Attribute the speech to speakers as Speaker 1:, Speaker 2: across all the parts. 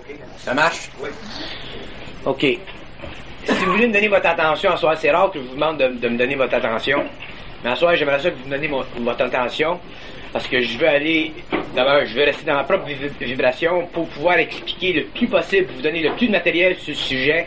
Speaker 1: Ça marche?
Speaker 2: Oui.
Speaker 1: OK. Si vous voulez me donner votre attention, à soir, c'est rare que je vous demande de me donner votre attention. Mais à soir, j'aimerais ça que vous me donniez votre attention. Parce que je veux aller, d'abord, je veux rester dans ma propre vibration pour pouvoir expliquer le plus possible, vous donner le plus de matériel sur ce sujet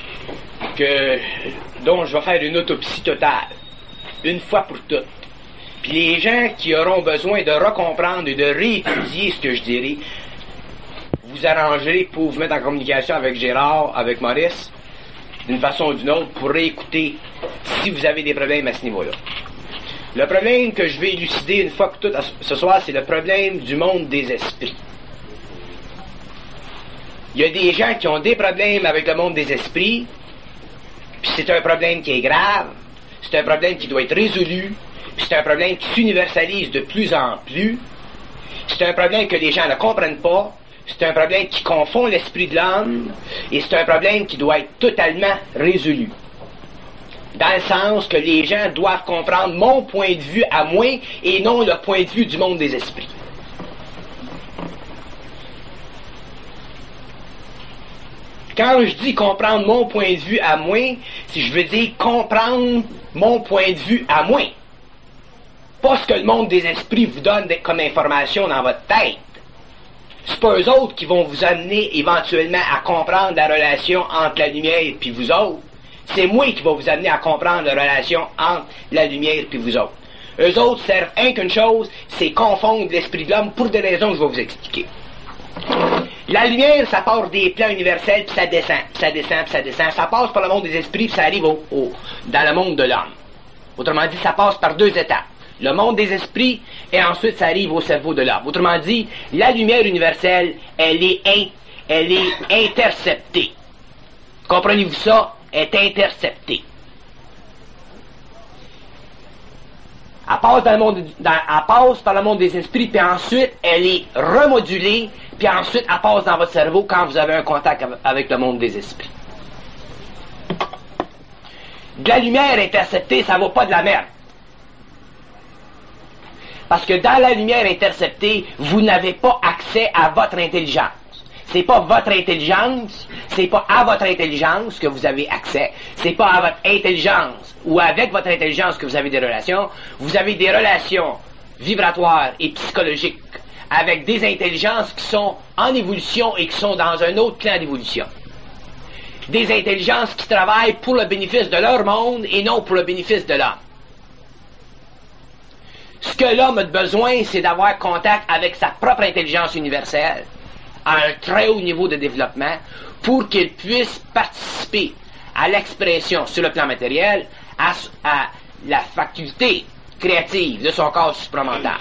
Speaker 1: dont je vais faire une autopsie totale. Une fois pour toutes. Puis les gens qui auront besoin de recomprendre et de réétudier ce que je dirai, vous arrangerez pour vous mettre en communication avec Gérard, avec Maurice, d'une façon ou d'une autre, pour réécouter si vous avez des problèmes à ce niveau-là. Le problème que je vais élucider une fois pour toutes ce soir, c'est le problème du monde des esprits. Il y a des gens qui ont des problèmes avec le monde des esprits, puis c'est un problème qui est grave, c'est un problème qui doit être résolu, puis c'est un problème qui s'universalise de plus en plus, c'est un problème que les gens ne comprennent pas, c'est un problème qui confond l'esprit de l'homme, et c'est un problème qui doit être totalement résolu. Dans le sens que les gens doivent comprendre mon point de vue à moi, et non le point de vue du monde des esprits. Quand je dis comprendre mon point de vue à moi, si je veux dire comprendre mon point de vue à moi. Pas ce que le monde des esprits vous donne comme information dans votre tête. C'est pas eux autres qui vont vous amener éventuellement à comprendre la relation entre la lumière et puis vous autres. C'est moi qui va vous amener à comprendre la relation entre la lumière et puis vous autres. Eux autres servent rien qu'une chose, c'est confondre l'esprit de l'homme pour des raisons que je vais vous expliquer. La lumière, ça part des plans universels, puis ça descend, puis ça descend, puis ça descend. Ça passe par le monde des esprits, puis ça arrive dans le monde de l'homme. Autrement dit, ça passe par deux étapes. Le monde des esprits, et ensuite ça arrive au cerveau de l'homme. Autrement dit, la lumière universelle, elle est interceptée. Comprenez-vous ça? Elle est interceptée. Elle passe par le monde des esprits, puis ensuite elle est remodulée, puis ensuite elle passe dans votre cerveau quand vous avez un contact avec le monde des esprits. De la lumière interceptée, ça vaut pas de la merde. Parce que dans la lumière interceptée, vous n'avez pas accès à votre intelligence. C'est pas votre intelligence, c'est pas à votre intelligence que vous avez accès. C'est pas à votre intelligence ou avec votre intelligence que vous avez des relations. Vous avez des relations vibratoires et psychologiques avec des intelligences qui sont en évolution et qui sont dans un autre plan d'évolution. Des intelligences qui travaillent pour le bénéfice de leur monde et non pour le bénéfice de l'homme. Ce que l'homme a besoin, c'est d'avoir contact avec sa propre intelligence universelle à un très haut niveau de développement pour qu'il puisse participer à l'expression sur le plan matériel, à la faculté créative de son corps supramental.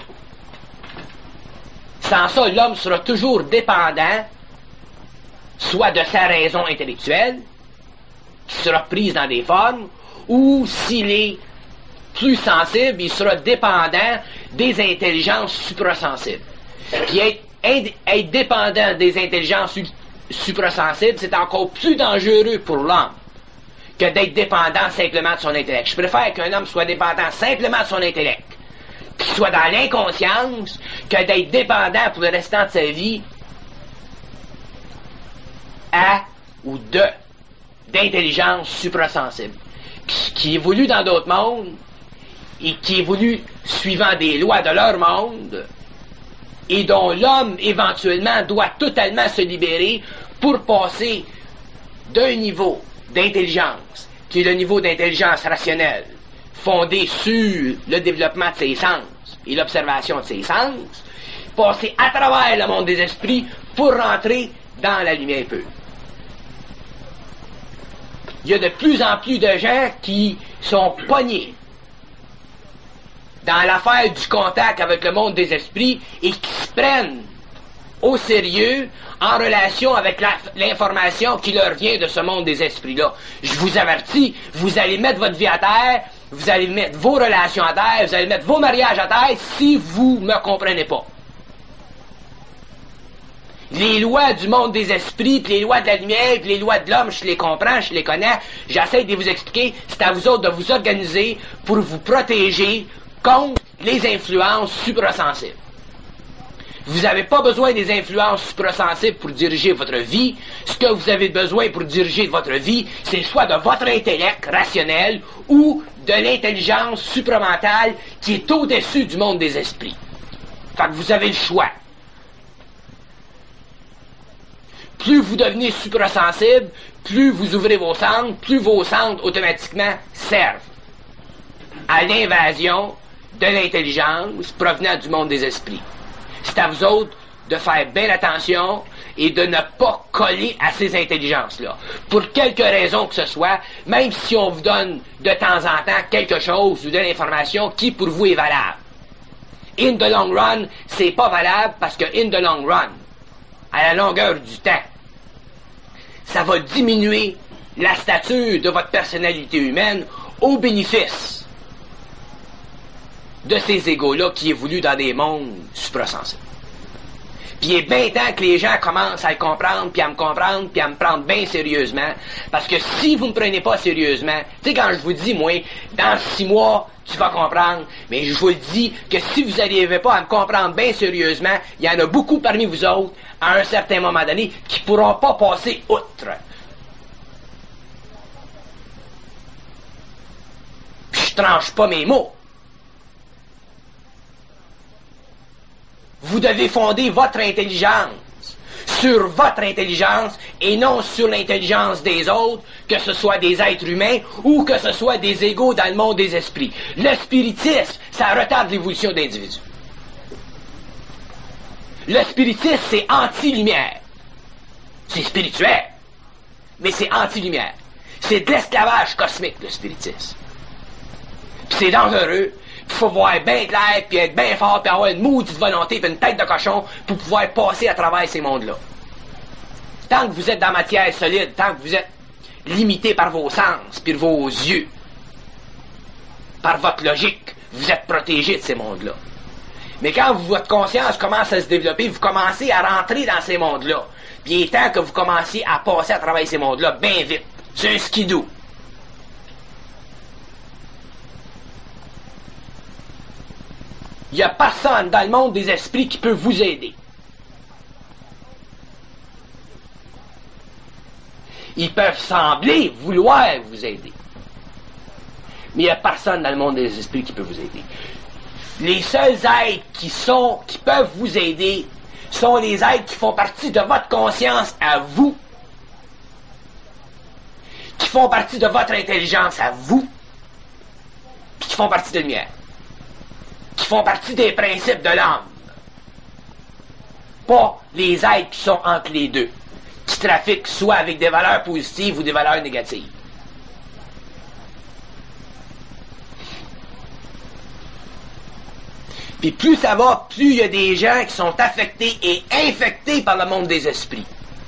Speaker 1: Sans ça, l'homme sera toujours dépendant soit de sa raison intellectuelle, qui sera prise dans des formes, ou s'il est plus sensible, il sera dépendant des intelligences suprasensibles. Puis être dépendant des intelligences suprasensibles, c'est encore plus dangereux pour l'homme que d'être dépendant simplement de son intellect. Je préfère qu'un homme soit dépendant simplement de son intellect, qu'il soit dans l'inconscience, que d'être dépendant pour le restant de sa vie à ou d'intelligence suprasensible, qui évolue dans d'autres mondes et qui évolue suivant des lois de leur monde et dont l'homme éventuellement doit totalement se libérer pour passer d'un niveau d'intelligence qui est le niveau d'intelligence rationnelle fondé sur le développement de ses sens et l'observation de ses sens, passer à travers le monde des esprits pour rentrer dans la lumière pure. Il y a de plus en plus de gens qui sont pognés dans l'affaire du contact avec le monde des esprits et qui se prennent au sérieux en relation avec l'information qui leur vient de ce monde des esprits-là. Je vous avertis, vous allez mettre votre vie à terre, vous allez mettre vos relations à terre, vous allez mettre vos mariages à terre si vous ne me comprenez pas. Les lois du monde des esprits, puis les lois de la lumière, puis les lois de l'homme, je les comprends, je les connais, j'essaie de vous expliquer, c'est à vous autres de vous organiser pour vous protéger contre les influences suprasensibles. Vous n'avez pas besoin des influences suprasensibles pour diriger votre vie. Ce que vous avez besoin pour diriger votre vie, c'est soit de votre intellect rationnel ou de l'intelligence supramentale qui est au-dessus du monde des esprits. Fait que vous avez le choix. Plus vous devenez suprasensible, plus vous ouvrez vos centres, plus vos centres automatiquement servent à l'invasion de l'intelligence provenant du monde des esprits. C'est à vous autres de faire bien attention et de ne pas coller à ces intelligences-là. Pour quelque raison que ce soit, même si on vous donne de temps en temps quelque chose ou de l'information qui pour vous est valable. In the long run, c'est pas valable parce que in the long run, à la longueur du temps, ça va diminuer la stature de votre personnalité humaine au bénéfice de ces égos-là qui évoluent dans des mondes suprasensibles. Puis il est bien temps que les gens commencent à le comprendre, puis à me comprendre, puis à me prendre bien sérieusement, parce que si vous ne me prenez pas sérieusement, tu sais, quand je vous dis, moi, dans 6 mois, tu vas comprendre, mais je vous le dis que si vous n'arrivez pas à me comprendre bien sérieusement, il y en a beaucoup parmi vous autres, à un certain moment donné, qui ne pourront pas passer outre. Puis je tranche pas mes mots. Vous devez fonder votre intelligence sur votre intelligence et non sur l'intelligence des autres, que ce soit des êtres humains ou que ce soit des égos dans le monde des esprits. Le spiritisme, ça retarde l'évolution d'individus. Le spiritisme, c'est anti-lumière. C'est spirituel, mais c'est anti-lumière. C'est de l'esclavage cosmique, le spiritisme. Puis c'est dangereux. Il faut voir bien clair, puis être bien fort, puis avoir une maudite volonté, puis une tête de cochon pour pouvoir passer à travers ces mondes-là. Tant que vous êtes dans la matière solide, tant que vous êtes limité par vos sens, puis vos yeux, par votre logique, vous êtes protégé de ces mondes-là. Mais quand votre conscience commence à se développer, vous commencez à rentrer dans ces mondes-là. Puis il est temps que vous commenciez à passer à travers ces mondes-là bien vite. C'est un skidoo. Il n'y a personne dans le monde des esprits qui peut vous aider. Ils peuvent sembler vouloir vous aider. Mais il n'y a personne dans le monde des esprits qui peut vous aider. Les seuls êtres qui peuvent vous aider sont les êtres qui font partie de votre conscience à vous, qui font partie de votre intelligence à vous, puis qui font partie de la lumière. Qui font partie des principes de l'âme. Pas les êtres qui sont entre les deux, qui trafiquent soit avec des valeurs positives ou des valeurs négatives. Puis plus ça va, plus il y a des gens qui sont affectés et infectés par le monde des esprits.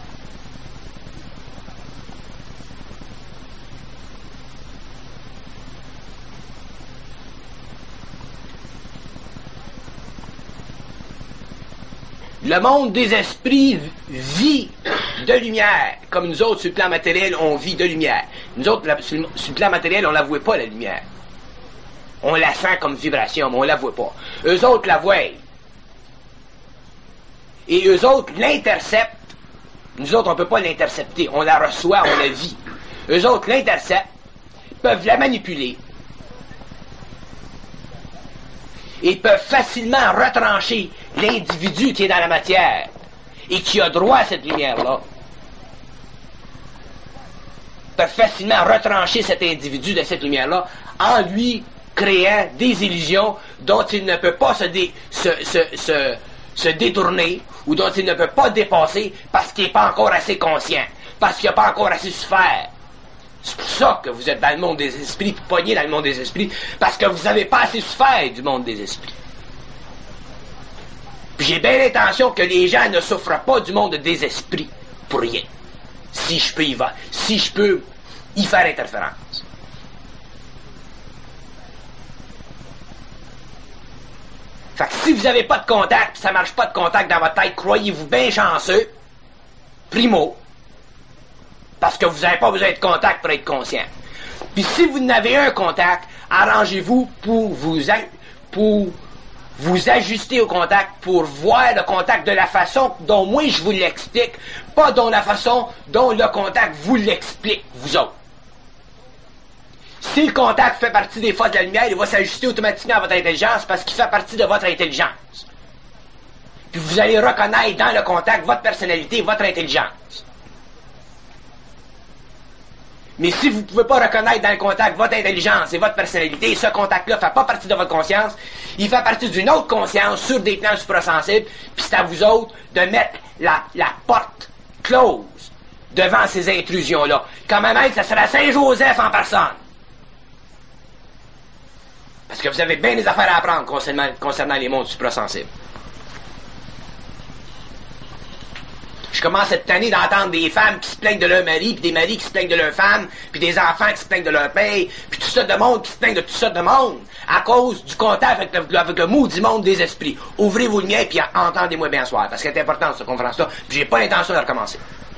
Speaker 1: Le monde des esprits vit de lumière. Comme nous autres, sur le plan matériel, on vit de lumière. Nous autres, sur le plan matériel, on ne la voit pas, la lumière. On la sent comme vibration, mais on ne la voit pas. Eux autres la voient. Et eux autres l'interceptent. Nous autres, on ne peut pas l'intercepter. On la reçoit, on la vit. Eux autres l'interceptent, peuvent la manipuler. Et peuvent facilement retrancher l'individu qui est dans la matière et qui a droit à cette lumière-là. Peuvent facilement retrancher cet individu de cette lumière-là en lui créant des illusions dont il ne peut pas se détourner ou dont il ne peut pas dépasser parce qu'il n'est pas encore assez conscient, parce qu'il n'a pas encore assez souffert. C'est pour ça que vous êtes dans le monde des esprits, pognés dans le monde des esprits, parce que vous n'avez pas assez souffert du monde des esprits. Puis j'ai bien l'intention que les gens ne souffrent pas du monde des esprits pour rien. Si je peux y faire interférence. Fait que si vous n'avez pas de contact, puis ça ne marche pas de contact dans votre tête, croyez-vous bien chanceux, primo, parce que vous n'avez pas besoin de contact pour être conscient. Puis si vous n'avez un contact, arrangez-vous pour vous ajustez au contact pour voir le contact de la façon dont moi je vous l'explique, pas dans la façon dont le contact vous l'explique, vous autres. Si le contact fait partie des forces de la lumière, il va s'ajuster automatiquement à votre intelligence parce qu'il fait partie de votre intelligence. Puis vous allez reconnaître dans le contact votre personnalité, votre intelligence. Mais si vous ne pouvez pas reconnaître dans le contact votre intelligence et votre personnalité, ce contact-là ne fait pas partie de votre conscience, il fait partie d'une autre conscience sur des plans suprasensibles, puis c'est à vous autres de mettre la porte close devant ces intrusions-là. Quand même, ça sera Saint-Joseph en personne. Parce que vous avez bien des affaires à apprendre concernant les mondes suprasensibles. Je commence cette année d'entendre des femmes qui se plaignent de leur mari, puis des maris qui se plaignent de leur femme, puis des enfants qui se plaignent de leur père, puis tout ça de monde qui se plaignent de tout ça de monde, à cause du contact avec le maudit monde des esprits. Ouvrez vos lumières, puis entendez-moi bien soir, parce qu'elle est importante, cette conférence-là, puis j'ai pas l'intention de recommencer.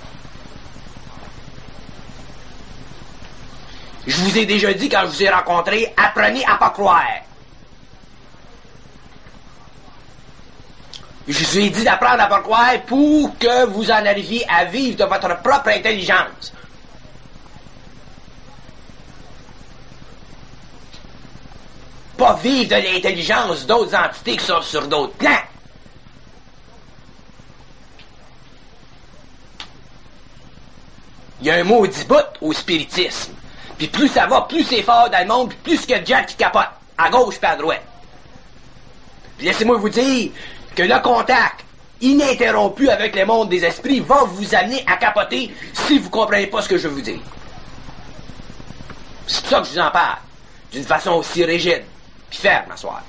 Speaker 1: Je vous ai déjà dit, quand je vous ai rencontré, apprenez à pas croire. Je vous ai dit d'apprendre à pas croire pour que vous en arriviez à vivre de votre propre intelligence. Pas vivre de l'intelligence d'autres entités qui sont sur d'autres plans. Il y a un maudit bout au spiritisme. Puis plus ça va, plus c'est fort dans le monde, puis plus qu'il y a de gens qui capotent, à gauche puis à droite. Puis laissez-moi vous dire que le contact ininterrompu avec le monde des esprits va vous amener à capoter si vous ne comprenez pas ce que je veux vous dire. C'est pour ça que je vous en parle, d'une façon aussi rigide, puis ferme, à soir.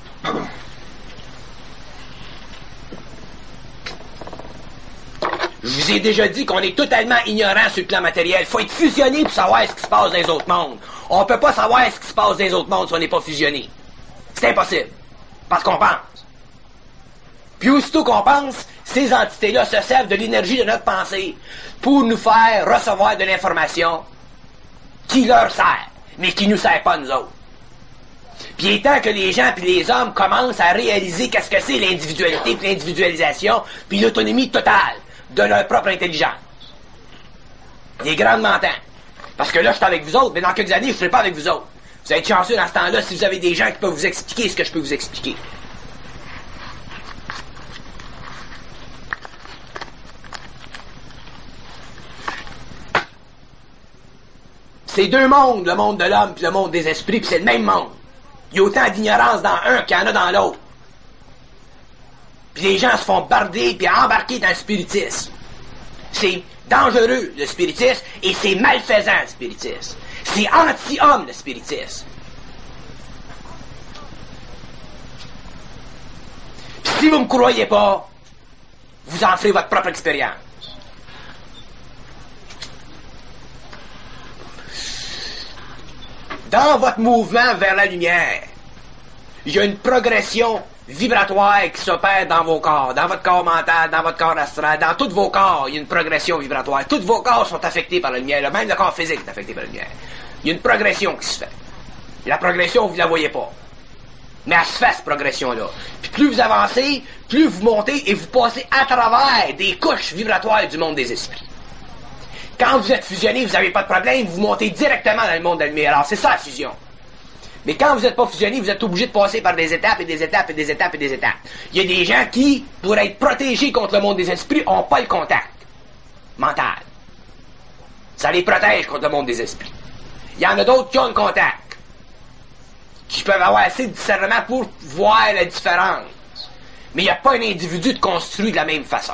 Speaker 1: Je vous ai déjà dit qu'on est totalement ignorant sur le plan matériel. Il faut être fusionné pour savoir ce qui se passe dans les autres mondes. On ne peut pas savoir ce qui se passe dans les autres mondes si on n'est pas fusionné. C'est impossible. Parce qu'on pense. Puis aussitôt qu'on pense, ces entités-là se servent de l'énergie de notre pensée pour nous faire recevoir de l'information qui leur sert, mais qui ne nous sert pas nous autres. Puis étant que les gens puis les hommes commencent à réaliser qu'est-ce que c'est l'individualité puis l'individualisation puis l'autonomie totale de leur propre intelligence. Il est grandement temps. Parce que là, je suis avec vous autres, mais dans quelques années, je ne serai pas avec vous autres. Vous êtes chanceux dans ce temps-là si vous avez des gens qui peuvent vous expliquer ce que je peux vous expliquer. C'est deux mondes, le monde de l'homme puis le monde des esprits, puis c'est le même monde. Il y a autant d'ignorance dans un qu'il y en a dans l'autre. Puis les gens se font barder puis embarquer dans le spiritisme. C'est dangereux, le spiritisme, et c'est malfaisant, le spiritisme. C'est anti-homme, le spiritisme. Puis si vous ne me croyez pas, vous en ferez votre propre expérience. Dans votre mouvement vers la lumière, il y a une progression vibratoire qui s'opère dans vos corps, dans votre corps mental, dans votre corps astral, dans tous vos corps, il y a une progression vibratoire. Tous vos corps sont affectés par la lumière, même le corps physique est affecté par la lumière. Il y a une progression qui se fait. La progression, vous ne la voyez pas. Mais elle se fait, cette progression-là. Puis plus vous avancez, plus vous montez et vous passez à travers des couches vibratoires du monde des esprits. Quand vous êtes fusionné, vous n'avez pas de problème, vous montez directement dans le monde de la lumière. Alors, c'est ça la fusion. Mais quand vous n'êtes pas fusionné, vous êtes obligé de passer par des étapes et des étapes et des étapes et des étapes. Il y a des gens qui, pour être protégés contre le monde des esprits, n'ont pas le contact mental. Ça les protège contre le monde des esprits. Il y en a d'autres qui ont le contact, qui peuvent avoir assez de discernement pour voir la différence. Mais il n'y a pas un individu de construit de la même façon.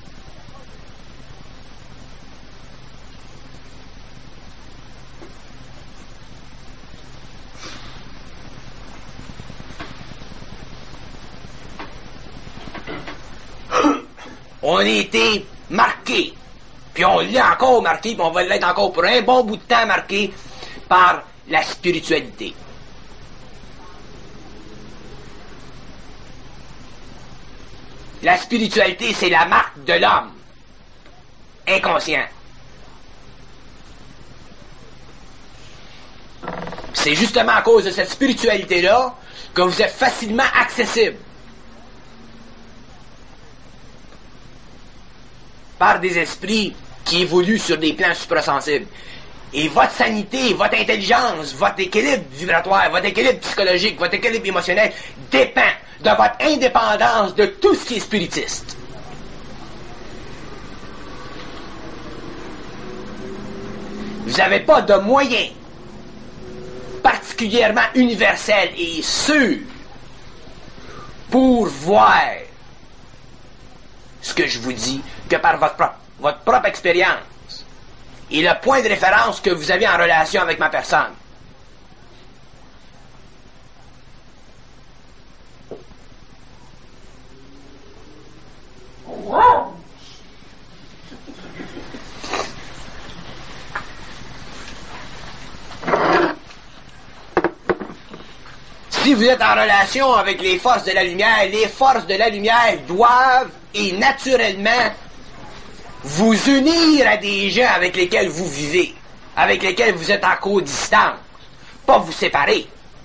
Speaker 1: On a été marqué, puis on l'est encore marqué, puis on va l'être encore pour un bon bout de temps marqué par la spiritualité. La spiritualité, c'est la marque de l'homme inconscient. C'est justement à cause de cette spiritualité-là que vous êtes facilement accessible par des esprits qui évoluent sur des plans suprasensibles. Et votre sanité, votre intelligence, votre équilibre vibratoire, votre équilibre psychologique, votre équilibre émotionnel dépend de votre indépendance de tout ce qui est spiritiste. Vous n'avez pas de moyens particulièrement universels et sûrs pour voir ce que je vous dis que par votre propre expérience et le point de référence que vous avez en relation avec ma personne. Si vous êtes en relation avec les forces de la lumière doivent et naturellement vous unir à des gens avec lesquels vous vivez, avec lesquels vous êtes en co-distance, pas vous séparer.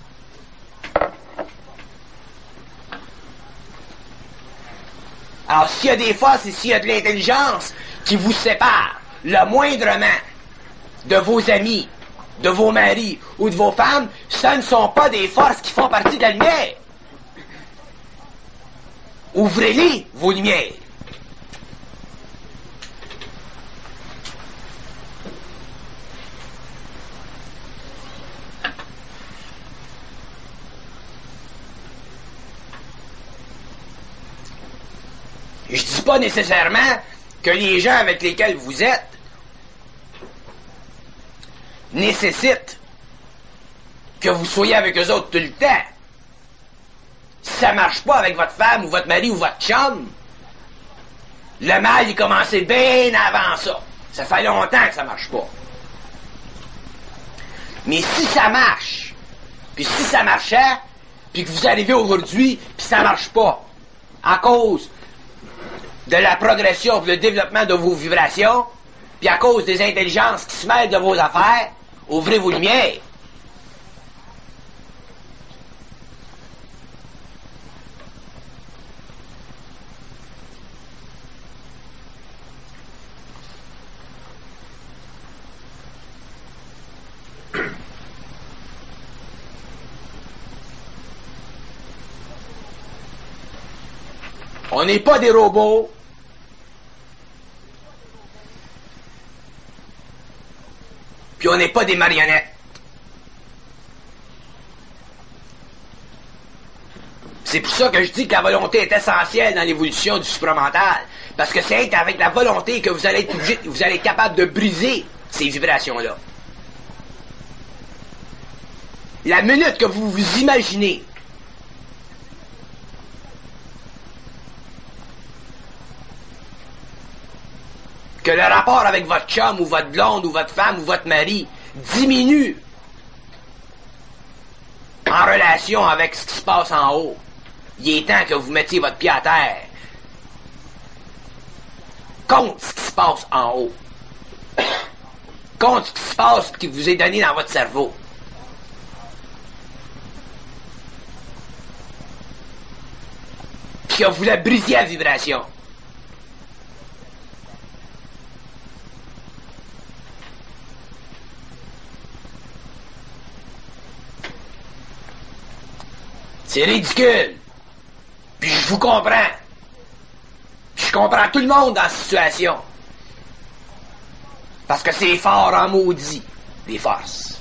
Speaker 1: Alors, s'il y a des forces et s'il y a de l'intelligence qui vous séparent le moindrement de vos amis, de vos maris ou de vos femmes, ce ne sont pas des forces qui font partie de la lumière. Ouvrez-les, vos lumières. Je dis pas nécessairement que les gens avec lesquels vous êtes nécessitent que vous soyez avec eux autres tout le temps. Si ça marche pas avec votre femme ou votre mari ou votre chum, le mal il commençait bien avant ça. Ça fait longtemps que ça marche pas. Mais si ça marche, puis si ça marchait, puis que vous arrivez aujourd'hui, puis ça marche pas, à cause de la progression, le développement de vos vibrations, puis à cause des intelligences qui se mêlent de vos affaires, ouvrez vos lumières. On n'est pas des robots. Puis on n'est pas des marionnettes. C'est pour ça que je dis que la volonté est essentielle dans l'évolution du supramental. Parce que c'est avec la volonté que vous allez être obligé, vous allez être capable de briser ces vibrations-là. La minute que vous vous imaginez que le rapport avec votre chum ou votre blonde ou votre femme ou votre mari diminue en relation avec ce qui se passe en haut, il est temps que vous mettiez votre pied à terre contre ce qui se passe en haut, contre ce qui se passe et qui vous est donné dans votre cerveau. Puis que vous la brisiez la vibration. C'est ridicule. Puis je vous comprends. Puis je comprends tout le monde dans la situation. Parce que c'est fort en maudit, les forces.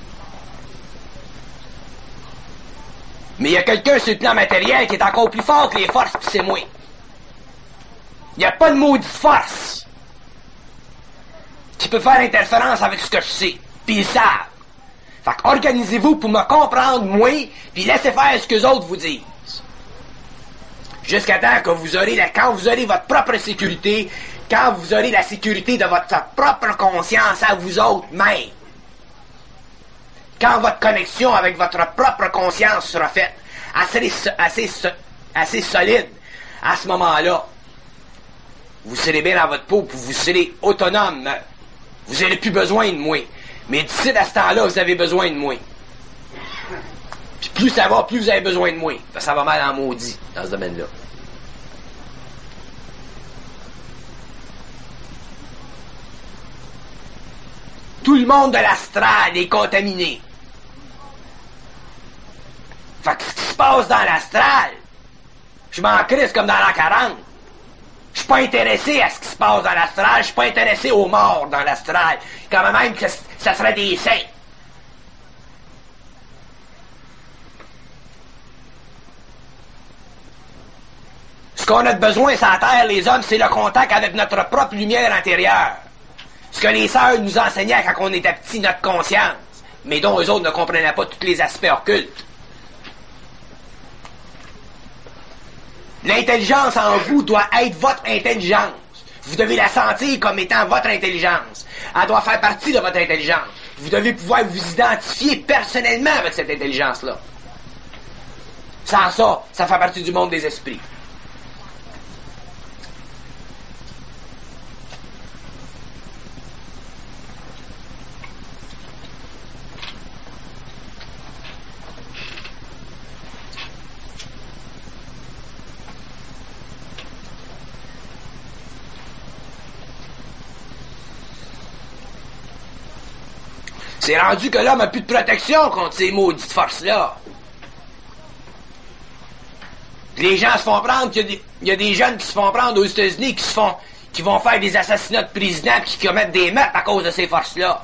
Speaker 1: Mais il y a quelqu'un sur le plan matériel qui est encore plus fort que les forces, puis c'est moi. Il n'y a pas de maudite force qui peut faire interférence avec ce que je sais. Puis ils savent. Fait qu'organisez-vous pour me comprendre, moi, puis laissez faire ce que les autres vous disent. Jusqu'à temps que vous aurez quand vous aurez votre propre sécurité, quand vous aurez la sécurité de votre propre conscience à vous autres même. Quand votre connexion avec votre propre conscience sera faite assez solide, à ce moment-là, vous serez bien dans votre peau, puis vous serez autonome. Vous n'aurez plus besoin de moi. Mais d'ici à ce temps-là, vous avez besoin de moi. Puis plus ça va, plus vous avez besoin de moi. Parce que ça va mal en maudit dans ce domaine-là. Tout le monde de l'astral est contaminé. Fait que ce qui se passe dans l'astral, je m'en crisse comme dans l'an 40. Je suis pas intéressé à ce qui se passe dans l'astral, je suis pas intéressé aux morts dans l'astral. Quand même que ça serait des saints. Ce qu'on a de besoin sur la Terre, les hommes, c'est le contact avec notre propre lumière intérieure. Ce que les sœurs nous enseignaient quand on était petits, notre conscience, mais dont eux autres ne comprenaient pas tous les aspects occultes. L'intelligence en vous doit être votre intelligence. Vous devez la sentir comme étant votre intelligence. Elle doit faire partie de votre intelligence. Vous devez pouvoir vous identifier personnellement avec cette intelligence-là. Sans ça, ça fait partie du monde des esprits. C'est rendu que l'homme n'a plus de protection contre ces maudites forces-là. Les gens se font prendre, il y a des jeunes qui se font prendre aux États-Unis qui vont faire des assassinats de présidents qui commettent des meurtres à cause de ces forces-là.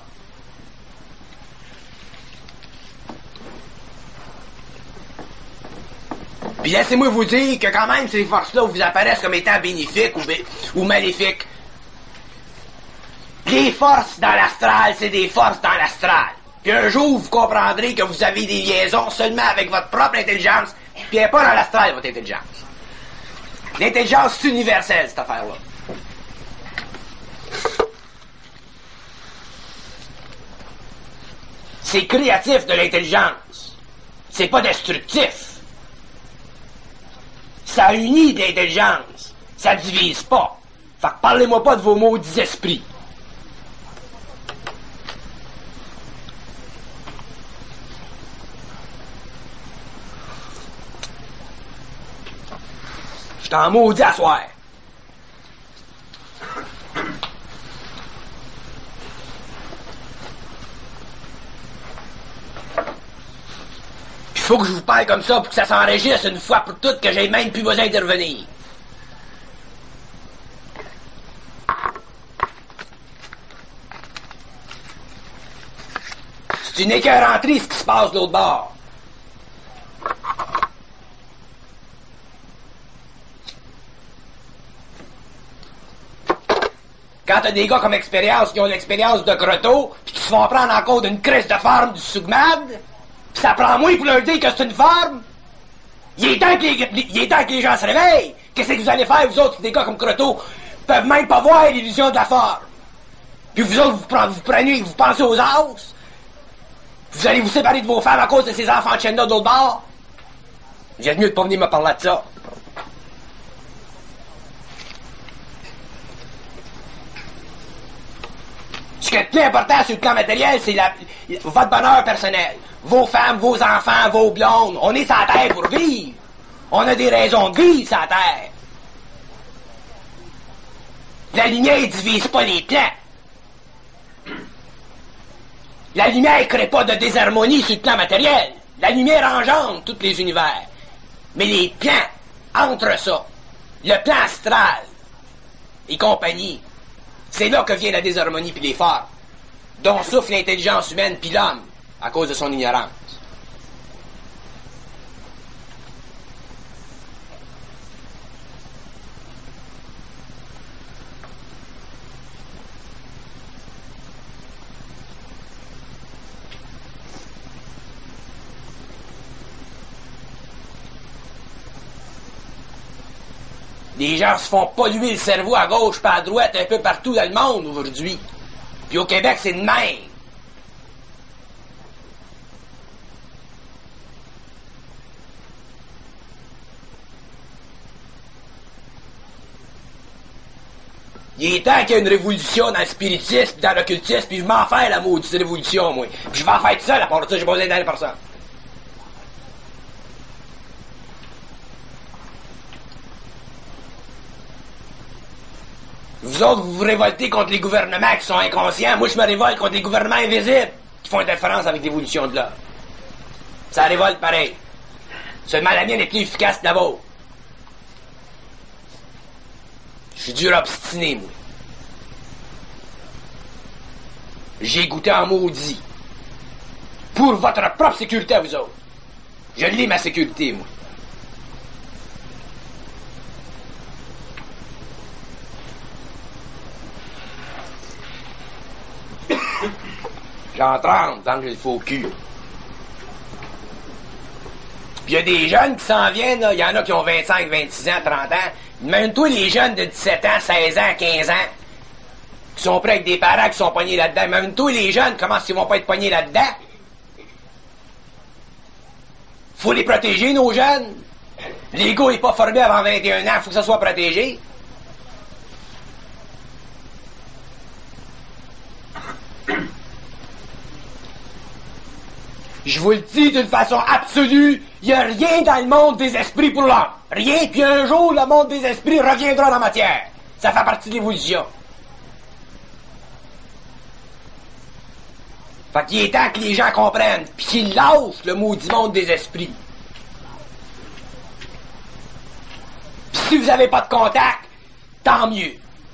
Speaker 1: Puis laissez-moi vous dire que quand même ces forces-là vous apparaissent comme étant bénéfiques ou maléfiques. Les forces dans l'astral, c'est des forces dans l'astral. Puis un jour, vous comprendrez que vous avez des liaisons seulement avec votre propre intelligence, puis elle n'est pas dans l'astral, votre intelligence. L'intelligence, c'est universelle, cette affaire-là. C'est créatif de l'intelligence. C'est pas destructif. Ça unit de l'intelligence. Ça divise pas. Fait que parlez-moi pas de vos maudits esprits. Je t'en maudis à soir. Il faut que je vous parle comme ça pour que ça s'enregistre une fois pour toutes, que j'ai même plus besoin d'intervenir. C'est une écœuranterie ce qui se passe de l'autre bord. Quand t'as des gars comme expérience qui ont l'expérience de Grotto, pis qui se font prendre en compte d'une crise de forme du Sougmad, pis ça prend moins pour leur dire que c'est une forme, il est temps que les gens se réveillent. Qu'est-ce que vous allez faire, vous autres, des gars comme Grotto, peuvent même pas voir l'illusion de la forme. Puis vous autres, vous pensez aux as, vous allez vous séparer de vos femmes à cause de ces enfants de chaîne-là d'autre bord. Vous êtes mieux de pas venir me parler de ça. Ce qui est le plus important sur le plan matériel, c'est votre bonheur personnel. Vos femmes, vos enfants, vos blondes. On est sur la terre pour vivre. On a des raisons de vivre sur la terre. La lumière ne divise pas les plans. La lumière ne crée pas de désharmonie sur le plan matériel. La lumière engendre tous les univers. Mais les plans, entre ça, le plan astral et compagnie, c'est là que vient la désharmonie puis les formes, dont souffre l'intelligence humaine puis l'homme, à cause de son ignorance. Les gens se font polluer le cerveau à gauche pas à droite un peu partout dans le monde aujourd'hui. Puis au Québec, c'est de même. Il est temps qu'il y ait une révolution dans le spiritisme, dans l'occultisme, puis je m'en fais la maudite révolution, moi. Puis je vais en faire tout seul, à part ça, j'ai pas besoin d'aller personne. Vous autres, vous vous révoltez contre les gouvernements qui sont inconscients. Moi, je me révolte contre les gouvernements invisibles qui font interférence avec l'évolution de l'homme. Ça révolte pareil. Seulement la mienne est plus efficace que la vôtre. Je suis dur obstiné, moi. J'ai goûté en maudit. Pour votre propre sécurité à vous autres. Je l'ai, ma sécurité, moi. J'en tremble tant que j'ai le faux cul. Puis il y a des jeunes qui s'en viennent, il y en a qui ont 25, 26 ans, 30 ans. Même toi, les jeunes de 17 ans, 16 ans, 15 ans, qui sont prêts avec des parents qui sont pognés là-dedans. Même toi, les jeunes, comment est-ce qu'ils vont pas être pognés là-dedans? Faut les protéger, nos jeunes. L'ego n'est pas formé avant 21 ans, faut que ça soit protégé. Je vous le dis d'une façon absolue, il n'y a rien dans le monde des esprits pour l'homme. Rien, puis un jour, le monde des esprits reviendra dans la matière. Ça fait partie de l'évolution. Fait qu'il est temps que les gens comprennent, puis qu'ils lâchent le maudit monde des esprits. Puis si vous n'avez pas de contact, tant mieux.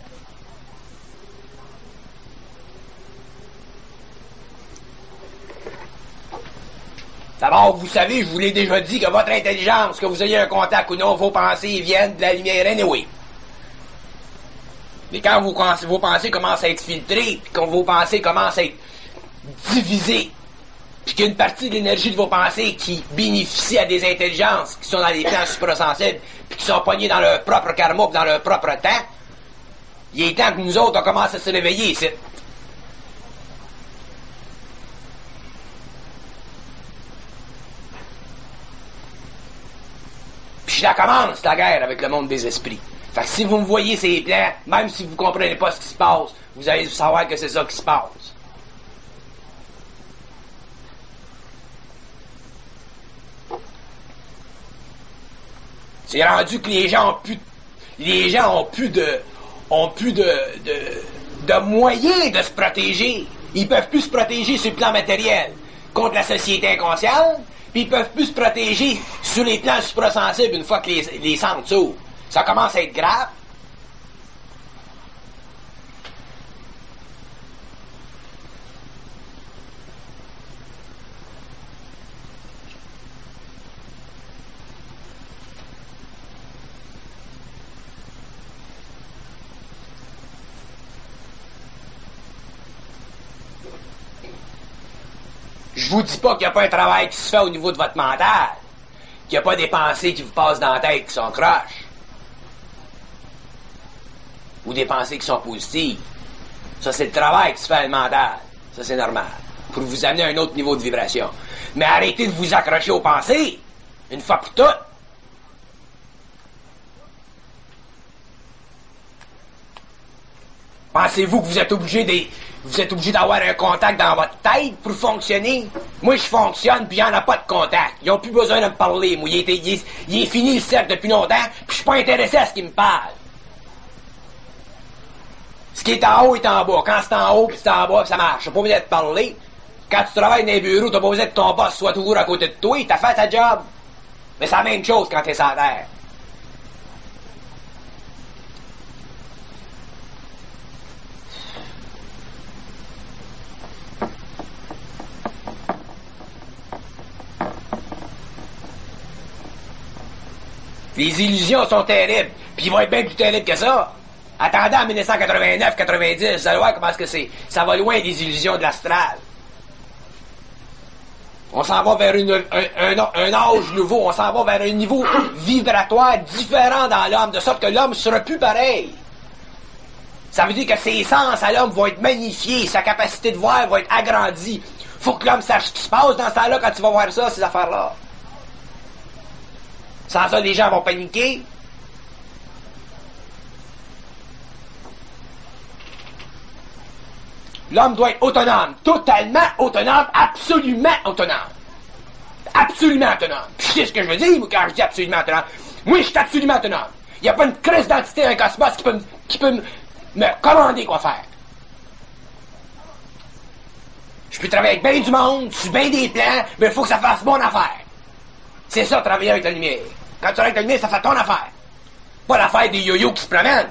Speaker 1: D'abord, vous savez, je vous l'ai déjà dit, que votre intelligence, que vous ayez un contact ou non, vos pensées viennent de la lumière anyway. Mais quand vos pensées commencent à être filtrées, puis quand vos pensées commencent à être divisées, puis qu'il y a une partie de l'énergie de vos pensées qui bénéficie à des intelligences qui sont dans les plans suprasensibles, puis qui sont poignées dans leur propre karma, puis dans leur propre temps, il est temps que nous autres, on commence à se réveiller ici. Puis ça commence, la guerre avec le monde des esprits. Fait que si vous me voyez ces plans, même si vous ne comprenez pas ce qui se passe, vous allez savoir que c'est ça qui se passe. C'est rendu que les gens ont plus de moyens de se protéger. Ils peuvent plus se protéger sur le plan matériel contre la société inconsciente, puis ils peuvent plus se protéger sur les plans suprasensibles une fois que les centres s'ouvrent. Ça commence à être grave. Je vous dis pas qu'il n'y a pas un travail qui se fait au niveau de votre mental, qu'il n'y a pas des pensées qui vous passent dans la tête qui sont croches, ou des pensées qui sont positives. Ça, c'est le travail qui se fait à le mental. Ça, c'est normal. Pour vous amener à un autre niveau de vibration. Mais arrêtez de vous accrocher aux pensées, une fois pour toutes. Pensez-vous que vous êtes obligé d'avoir un contact dans votre tête pour fonctionner? Moi, je fonctionne, puis il n'y en a pas de contact. Ils n'ont plus besoin de me parler. Moi, il est fini le cercle depuis longtemps, puis je suis pas intéressé à ce qu'ils me parlent. Ce qui est en haut est en bas. Quand c'est en haut, puis c'est en bas, ça marche. T'as pas besoin de te parler. Quand tu travailles dans un bureau, t'as pas besoin de ton boss soit toujours à côté de toi. T'as fait ta job. Mais c'est la même chose quand t'es sur la terre. Les illusions sont terribles, puis ils vont être bien plus terribles que ça. Attendez en 1989-90, vous allez voir comment est-ce que c'est. Ça va loin des illusions de l'astral. On s'en va vers un âge nouveau, on s'en va vers un niveau vibratoire différent dans l'homme, de sorte que l'homme ne sera plus pareil. Ça veut dire que ses sens à l'homme vont être magnifiés, sa capacité de voir va être agrandie. Faut que l'homme sache ce qui se passe dans ce temps-là quand tu vas voir ça, ces affaires-là. Sans ça, les gens vont paniquer. L'homme doit être autonome, totalement autonome, absolument autonome. Absolument autonome. Puis tu sais ce que je veux dire, moi, quand je dis absolument autonome. Moi, je suis absolument autonome. Il n'y a pas une crise d'entité, un cosmos qui peut me commander quoi faire. Je peux travailler avec bien du monde, sur bien des plans, mais il faut que ça fasse mon affaire. C'est ça, travailler avec la lumière. Quand tu travailles avec la lumière, ça fait ton affaire. Pas l'affaire des yo-yo qui se promènent.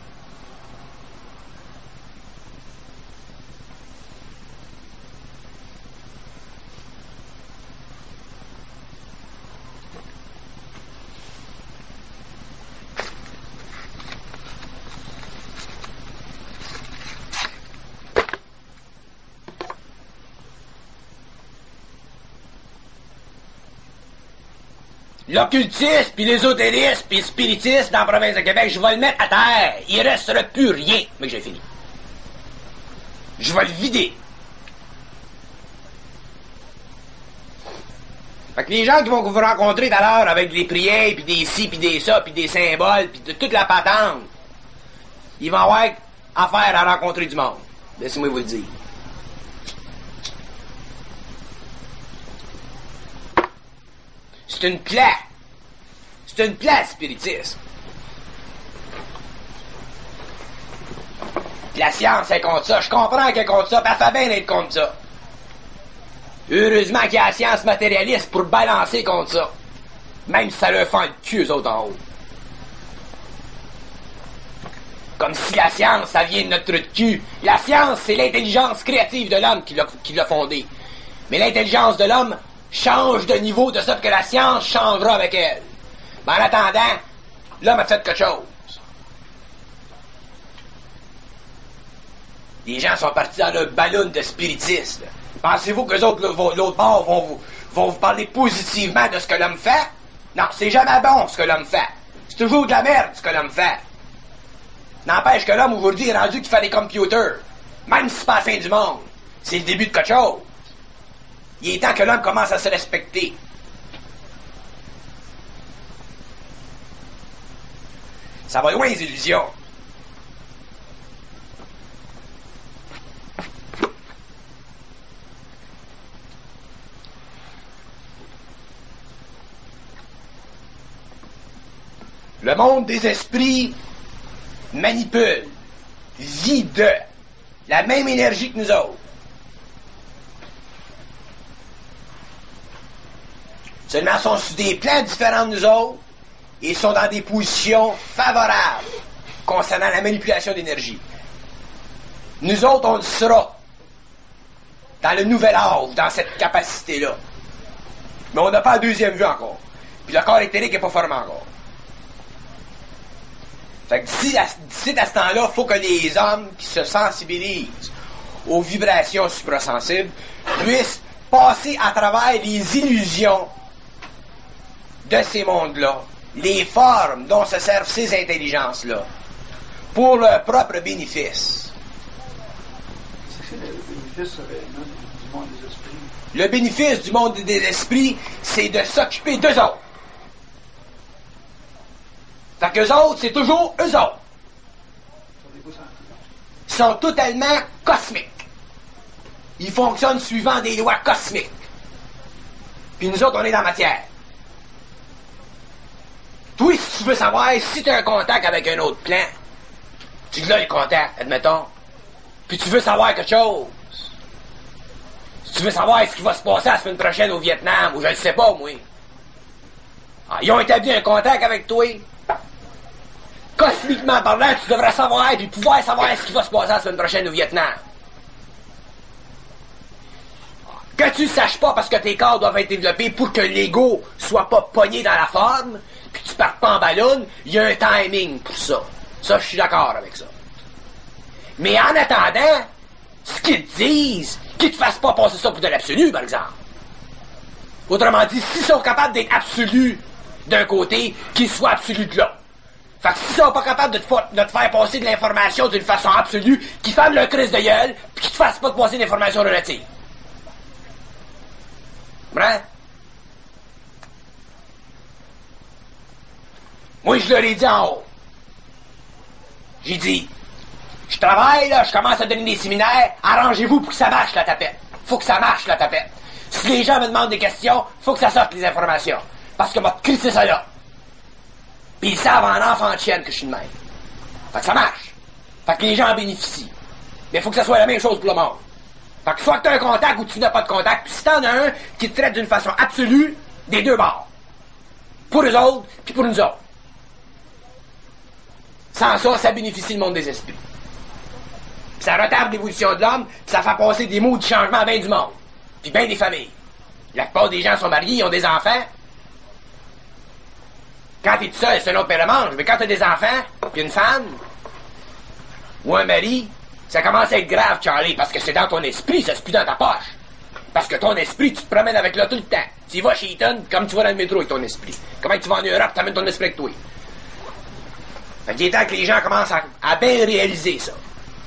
Speaker 1: L'occultisme, puis l'ésotérisme, puis le spiritisme dans la province de Québec, je vais le mettre à terre. Il restera plus rien, mais que j'ai fini. Je vais le vider. Fait que les gens qui vont vous rencontrer tout à l'heure avec des prières, puis des ci, puis des ça, puis des symboles, puis de toute la patente, ils vont avoir affaire à rencontrer du monde. Laissez-moi vous le dire. C'est une plaie. C'est une plaie, le spiritisme. La science est contre ça. Je comprends qu'elle est contre ça, puis elle fait bien d'être contre ça. Heureusement qu'il y a la science matérialiste pour balancer contre ça. Même si ça leur fait le cul, eux autres, en haut. Comme si la science, ça vient de notre trou de cul. La science, c'est l'intelligence créative de l'homme qui l'a fondée. Mais l'intelligence de l'homme change de niveau de sorte que la science changera avec elle. Mais en attendant, l'homme a fait quelque chose. Les gens sont partis dans le ballon de spiritisme. Pensez-vous que les autres, l'autre bord, vont vous parler positivement de ce que l'homme fait? Non, c'est jamais bon ce que l'homme fait. C'est toujours de la merde ce que l'homme fait. N'empêche que l'homme aujourd'hui est rendu qu'il fait des computers. Même si c'est pas la fin du monde. C'est le début de quelque chose. Il est temps que l'homme commence à se respecter. Ça va loin, les illusions. Le monde des esprits manipule, vit de la même énergie que nous autres. Seulement, sont sur des plans différents de nous autres et sont dans des positions favorables concernant la manipulation d'énergie. Nous autres, on le sera dans le nouvel âge, dans cette capacité-là. Mais on n'a pas la deuxième vue encore. Puis le corps éthérique n'est pas formé encore. Fait que d'ici à ce temps-là, il faut que les hommes qui se sensibilisent aux vibrations suprasensibles puissent passer à travers les illusions de ces mondes-là, les formes dont se servent ces intelligences-là, pour leur propre bénéfice.
Speaker 2: C'est le bénéfice du monde des esprits.
Speaker 1: Le bénéfice du monde des esprits, c'est de s'occuper d'eux autres. Fait qu'eux autres, c'est toujours eux autres. Ils sont totalement cosmiques. Ils fonctionnent suivant des lois cosmiques. Puis nous autres, on est dans la matière. Toi, si tu veux savoir si tu as un contact avec un autre plan, tu l'as le contact, admettons, puis tu veux savoir quelque chose. Si tu veux savoir ce qui va se passer la semaine prochaine au Vietnam, ou je ne sais pas, moi. Ah, ils ont établi un contact avec toi. Cosmiquement parlant, tu devrais savoir, puis pouvoir savoir ce qui va se passer la semaine prochaine au Vietnam. Que tu ne saches pas parce que tes corps doivent être développés pour que l'ego soit pas pogné dans la forme, puis que tu partes pas en ballon, il y a un timing pour ça. Ça, je suis d'accord avec ça. Mais en attendant, ce qu'ils te disent, qu'ils te fassent pas passer ça pour de l'absolu, par exemple. Autrement dit, s'ils sont capables d'être absolus d'un côté, qu'ils soient absolus de l'autre. Fait que s'ils sont pas capables de te faire passer de l'information d'une façon absolue, qu'ils ferment leur crise de gueule, puis qu'ils te fassent pas te passer d'informations relatives. Hein? Moi, je leur ai dit en haut. J'ai dit, je travaille, là, je commence à donner des séminaires, arrangez-vous pour que ça marche, la tapette. Faut que ça marche, la tapette. Si les gens me demandent des questions, faut que ça sorte les informations. Parce que m'a crissé ça là. Puis ils savent en enfant de chienne que je suis de même. Fait que ça marche.
Speaker 3: Fait que les gens en bénéficient. Mais il faut que ça soit la même chose pour le monde. Fait que soit que tu as un contact ou tu n'as pas de contact, puis si t'en as un qui te traite d'une façon absolue, des deux bords. Pour eux autres, puis pour nous autres. Sans ça, ça bénéficie le monde des esprits. Puis ça retarde l'évolution de l'homme, puis ça fait passer des mots de changement à bien du monde. Puis bien des familles. La plupart des gens sont mariés, ils ont des enfants. Quand t'es tout seul, c'est un autre mélange. Mais quand t'as des enfants, puis une femme, ou un mari, ça commence à être grave, Charlie, parce que c'est dans ton esprit, ça c'est plus dans ta poche. Parce que ton esprit, tu te promènes avec là tout le temps. Tu y vas chez Eaton, comme tu vas dans le métro avec ton esprit. Comment tu vas en Europe, tu amènes ton esprit avec toi. Fait qu'il est temps que les gens commencent à bien réaliser ça.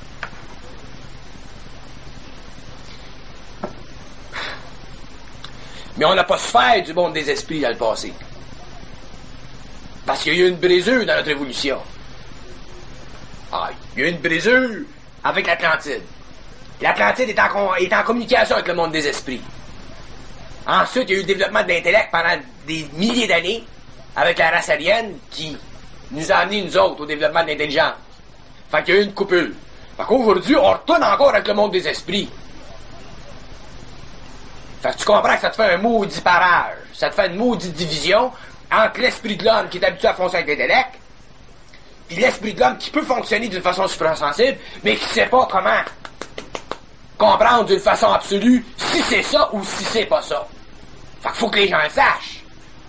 Speaker 3: Mais on n'a pas souffert du monde des esprits dans le passé. Parce qu'il y a eu une brisure dans notre évolution. Ah, il y a eu une brisure avec l'Atlantide. L'Atlantide est en communication avec le monde des esprits. Ensuite, il y a eu le développement de l'intellect pendant des milliers d'années avec la race aryenne qui nous a amené, nous autres, au développement de l'intelligence. Fait qu'il y a eu une coupure. Fait qu'aujourd'hui, on retourne encore avec le monde des esprits. Fait que tu comprends que ça te fait un maudit parage. Ça te fait une maudite division entre l'esprit de l'homme qui est habitué à fonctionner avec l'intellect puis l'esprit de l'homme qui peut fonctionner d'une façon suprasensible, mais qui sait pas comment comprendre d'une façon absolue si c'est ça ou si c'est pas ça. Fait qu'il faut que les gens le sachent.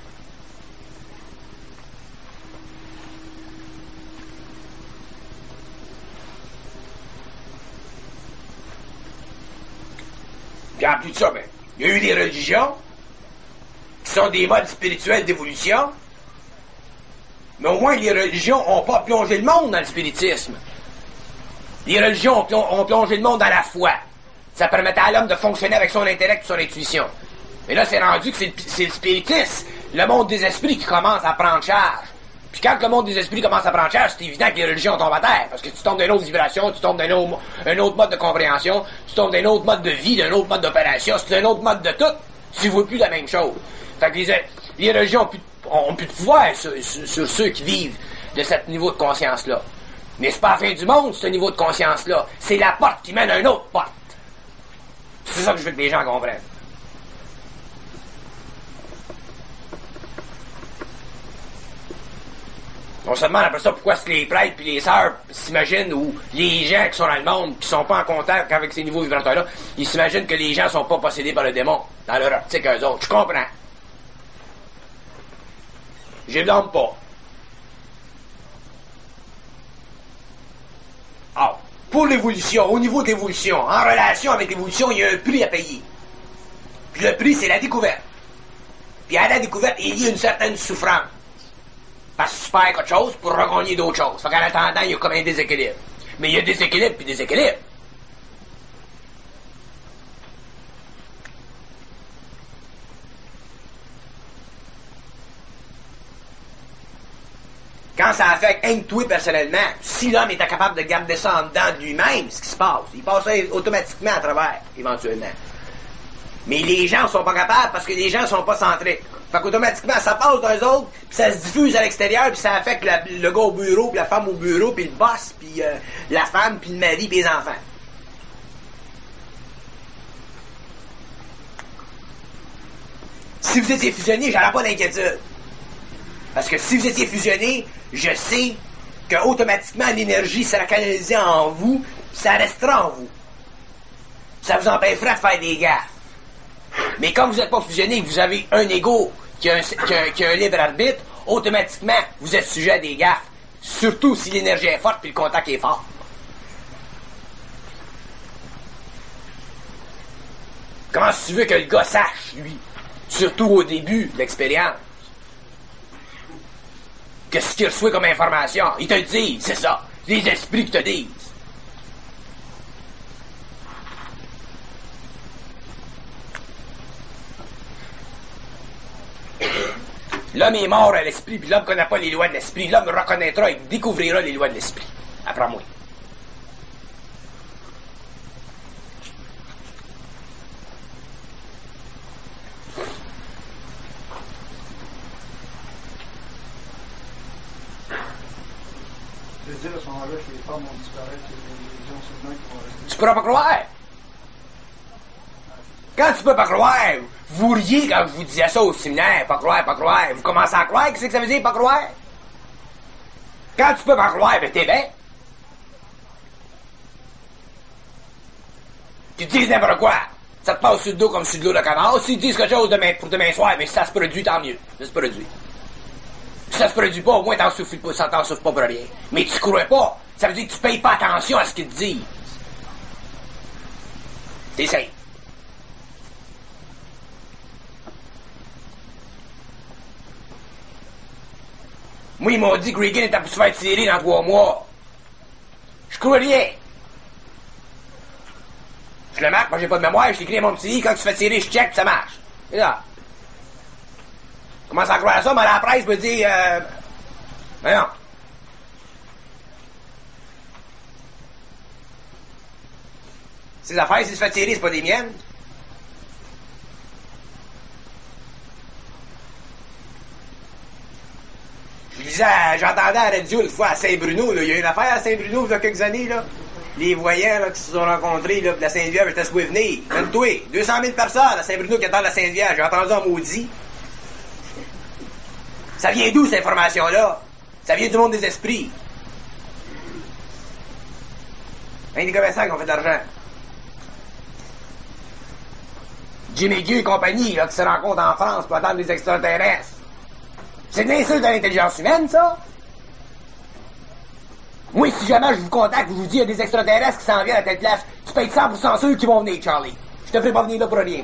Speaker 3: Puis en plus de ça, ben, il y a eu des religions qui sont des modes spirituels d'évolution, mais au moins les religions n'ont pas plongé le monde dans le spiritisme. Les religions ont plongé le monde dans la foi. Ça permettait à l'homme de fonctionner avec son intellect et son intuition. Mais là, c'est rendu que c'est le spiritisme, le monde des esprits qui commence à prendre charge. Puis quand le monde des esprits commence à prendre charge, c'est évident que les religions tombent à terre. Parce que tu tombes d'une autre vibration, tu tombes d'un autre mode de compréhension, tu tombes d'un autre mode de vie, d'un autre mode d'opération, c'est un autre mode de tout. Tu ne vois plus la même chose. Fait que les religions ont plus de pouvoir sur ceux qui vivent de ce niveau de conscience-là. Mais c'est pas la fin du monde, ce niveau de conscience-là. C'est la porte qui mène à une autre porte. C'est ça que je veux que les gens comprennent. On se demande après ça pourquoi est-ce que les prêtres puis les sœurs s'imaginent, ou les gens qui sont dans le monde, qui sont pas en contact avec ces niveaux vibrateurs-là, ils s'imaginent que les gens sont pas possédés par le démon, dans leur optique eux autres. Je comprends. Je les blâme pas. Ah, pour l'évolution, au niveau de l'évolution, en relation avec l'évolution, il y a un prix à payer. Puis le prix, c'est la découverte. Puis à la découverte, il y a une certaine souffrance. Parce que tu perds quelque chose pour regagner d'autres choses. Fait qu'en attendant, il y a comme un déséquilibre. Mais il y a déséquilibre puis déséquilibre. Quand ça affecte un toi personnellement, si l'homme est incapable de garder ça en dedans de lui-même, ce qui se passe, il passe automatiquement à travers, éventuellement. Mais les gens sont pas capables parce que les gens sont pas centrés. Fait qu'automatiquement, ça passe d'eux autres, puis ça se diffuse à l'extérieur, puis ça affecte le gars au bureau, puis la femme au bureau, puis le boss, puis la femme, puis le mari, puis les enfants. Si vous étiez fusionné, j'aurais pas d'inquiétude. Parce que si vous étiez fusionné, je sais que automatiquement l'énergie sera canalisée en vous, ça restera en vous. Ça vous empêchera de faire des gaffes. Mais quand vous n'êtes pas fusionné et que vous avez un ego qui a un libre arbitre, automatiquement, vous êtes sujet à des gaffes. Surtout si l'énergie est forte et le contact est fort. Comment tu veux que le gars sache, lui, surtout au début de l'expérience, que ce qu'il reçoit comme information, il te le dit, c'est ça, les esprits qui te disent. L'homme est mort à l'esprit, puis l'homme ne connaît pas les lois de l'esprit. L'homme reconnaîtra et découvrira les lois de l'esprit. Apprends-moi.
Speaker 2: Je veux dire, moment-là que les femmes vont disparaître et les religions seulement qui vont rester.
Speaker 3: Tu pourras pas croire. Quand tu peux pas croire, vous riez quand je vous disais ça au séminaire, pas croire, pas croire. Vous commencez à croire, qu'est-ce que ça veut dire, pas croire? Quand tu peux pas croire, ben t'es bête. Tu dis n'importe quoi. Ça te passe sur le dos comme sur le dos de canard. S'ils disent quelque chose pour demain soir, mais si ça se produit, tant mieux. Ça se produit. Si ça se produit pas, au moins t'en souffles pas, ça t'en souffle pas pour rien. Mais tu crois pas. Ça veut dire que tu payes pas attention à ce qu'ils te disent. T'essayes. Moi, ils m'ont dit que Reagan était pour se faire tirer dans 3 mois. Je crois rien. Je le marque, moi j'ai pas de mémoire, je t'écris à mon petit lit, quand tu fais tirer, je check, pis ça marche. Et là. Commence à croire ça, mais la presse me dit, mais non. Ces affaires, si tu fais tirer, c'est pas des miennes. Je disais, j'entendais à la radio une fois à Saint-Bruno, là. Il y a une affaire à Saint-Bruno, il y a quelques années, là. Les voyants, là, qui se sont rencontrés, là, pis la Sainte-Vierge était supposée venir. Même-toi, 200 000 personnes à Saint-Bruno qui attendent la Sainte-Vierge. J'ai entendu en maudit. Ça vient d'où, cette information-là? Ça vient du monde des esprits. Un des commerçants qui ont fait de l'argent. Jimmy Gueux et compagnie, là, qui se rencontrent en France pour attendre des extraterrestres. C'est de l'insulte à l'intelligence humaine, ça? Moi, si jamais je vous contacte, je vous dis, il y a des extraterrestres qui s'en viennent à telle place, tu peux être 100% sûr qu'ils vont venir, Charlie. Je te ferai pas venir là pour rien.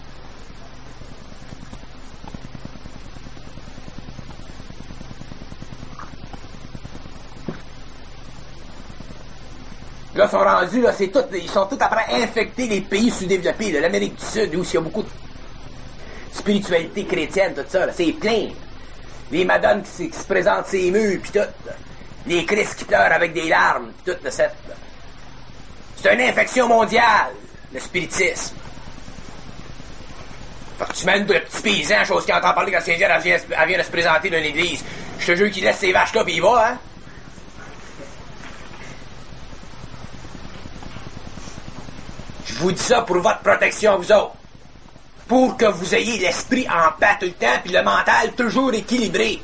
Speaker 3: Là, ils sont rendus, là, ils sont tous après infecter les pays sous-développés, là, l'Amérique du Sud, où il y a beaucoup de spiritualité chrétienne, tout ça, là, c'est plein. Les madones qui se présentent ses murs, pis tout, là. Les Christ qui pleurent avec des larmes, pis tout, là, c'est une infection mondiale, le spiritisme. Fait que tu mènes le petit paysan, chose qui entend parler quand Saint-Vierge, elle vient de se présenter dans l'église. Je te jure qu'il laisse ses vaches là, pis il va, hein. Je vous dis ça pour votre protection, vous autres. Pour que vous ayez l'esprit en paix tout le temps, puis le mental toujours équilibré.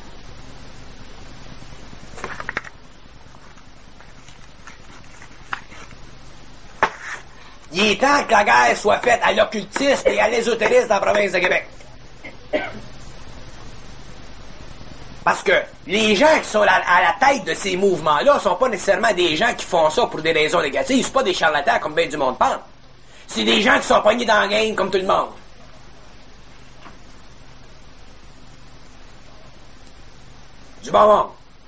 Speaker 3: Il est temps que la guerre soit faite à l'occultisme et à l'ésotérisme dans la province de Québec. Parce que les gens qui sont à la tête de ces mouvements-là sont pas nécessairement des gens qui font ça pour des raisons négatives. C'est pas des charlatans comme bien du monde pense. C'est des gens qui sont pognés dans la game comme tout le monde. Du bon monde.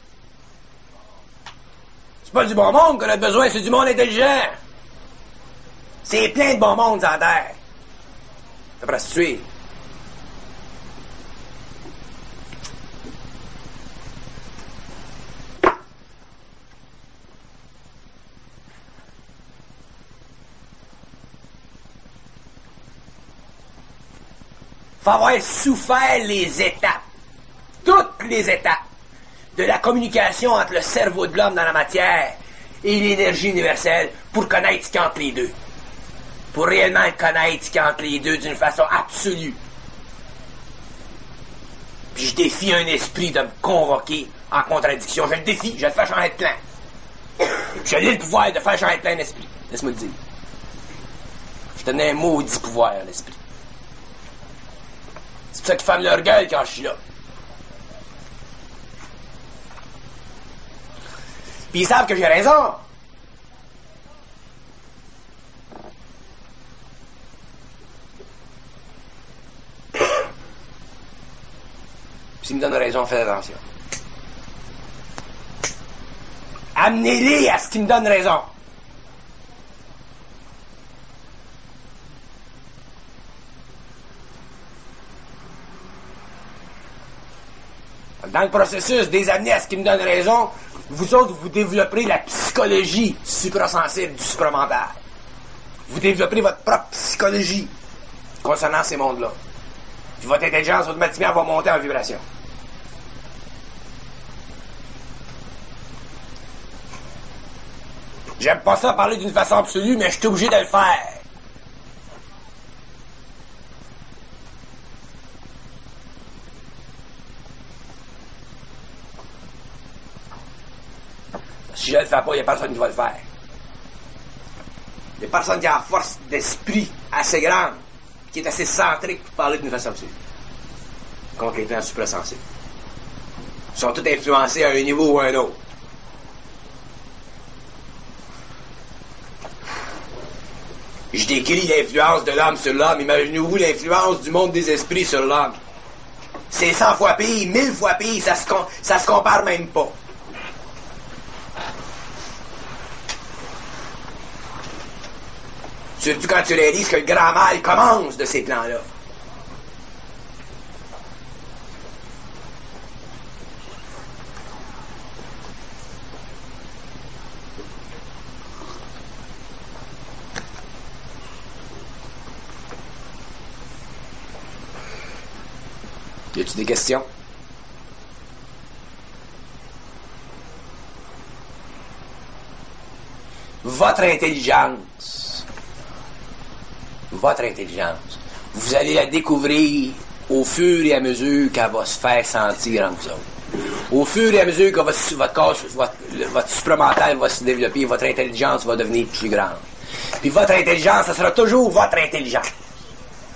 Speaker 3: C'est pas du bon monde qu'on a besoin, c'est du monde intelligent. C'est plein de bon monde en terre. Ça pourrait se tuer. Faut avoir souffert les étapes, toutes les étapes, de la communication entre le cerveau de l'homme dans la matière et l'énergie universelle pour connaître ce qu'il y a entre les deux. Pour réellement connaître ce qu'il y a entre les deux d'une façon absolue. Puis je défie un esprit de me convoquer en contradiction. Je le défie, je le fais changer de plan. Je l'ai le pouvoir de faire changer de plan d'esprit. Laisse-moi le dire. Je te donne un maudit pouvoir à l'esprit. C'est pour ça qu'ils ferment leur gueule quand je suis là. Puis ils savent que j'ai raison. Puis s'ils me donnent raison, faites attention. Amenez-les à ce qu'ils me donnent raison. Dans le processus des amener à ce qui me donne raison, vous autres, vous développerez la psychologie suprasensible du supramental. Vous développerez votre propre psychologie concernant ces mondes-là. Puis votre intelligence automatiquement va monter en vibration. J'aime pas ça parler d'une façon absolue, mais je suis obligé de le faire. Si je le fais pas, il n'y a personne qui va le faire. Il n'y a personne qui a la force d'esprit assez grande, qui est assez centrique pour parler d'une façon absolue. Contre les plans suprasensibles. Ils sont tous influencés à un niveau ou à un autre. Je décris l'influence de l'homme sur l'homme. Imaginez-vous l'influence du monde des esprits sur l'homme. C'est 100 fois pire, 1000 fois pire, ça se compare même pas. Surtout quand tu réalises que le grand mal commence de ces plans-là. Y a-tu des questions? Votre intelligence, vous allez la découvrir au fur et à mesure qu'elle va se faire sentir en vous autres. Au fur et à mesure que votre supramental va se développer, votre intelligence va devenir plus grande. Puis votre intelligence, ça sera toujours votre intelligence.